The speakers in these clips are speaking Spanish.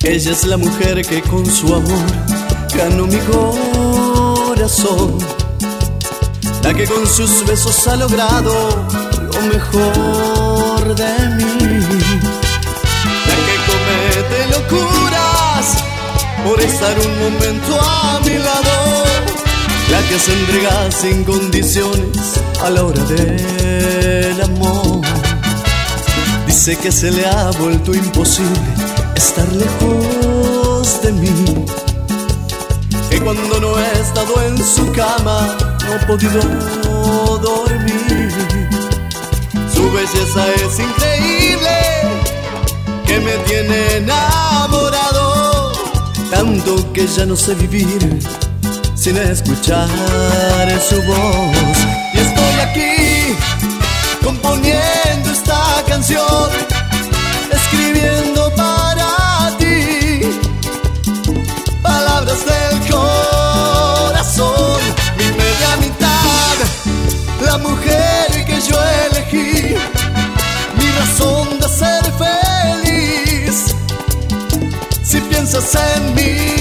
Ella es la mujer que con su amor ganó mi corazón, la que con sus besos ha logrado lo mejor de mí, la que comete locuras por estar un momento a mi lado, la que se entrega sin condiciones a la hora del amor. Dice que se le ha vuelto imposible estar lejos de mí, que cuando no he estado en su cama no he podido dormir. Su belleza es increíble, que me tiene enamorado, tanto que ya no sé vivir sin escuchar su voz. Y estoy aquí componiendo esta canción, escribiendo para ti palabras del corazón. Mi media mitad, la mujer que yo elegí, mi razón de ser feliz, si piensas en mí.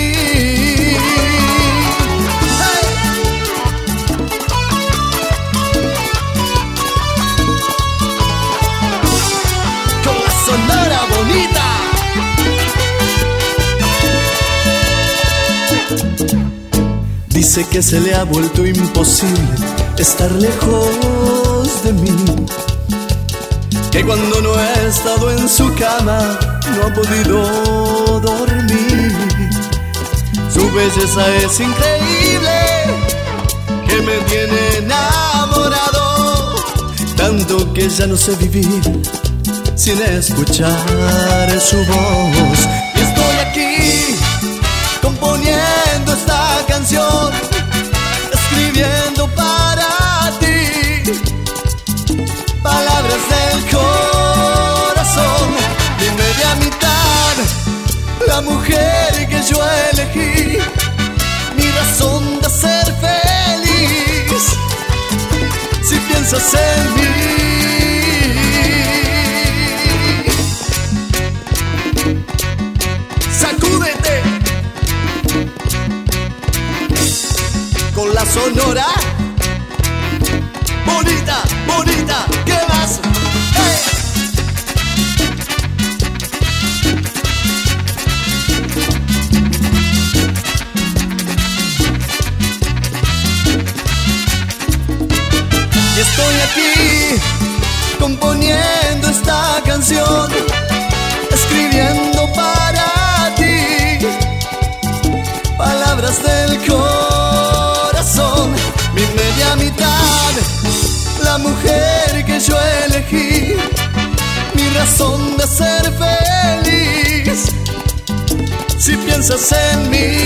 Sonora bonita. Dice que se le ha vuelto imposible estar lejos de mí, que cuando no he estado en su cama no ha podido dormir. Su belleza es increíble, que me tiene enamorado, tanto que ya no sé vivir sin escuchar su voz. Y estoy aquí componiendo esta canción, escribiendo para ti palabras del corazón. Mi media mitad, la mujer que yo elegí, mi razón de ser feliz, si piensas en mí. Sacúdete con la Sonora bonita, bonita, ¿qué más? ¡Hey! Y estoy aquí componiendo esta canción, escribiendo para ti palabras del corazón. Mi media mitad, la mujer que yo elegí, mi razón de ser feliz, si piensas en mí.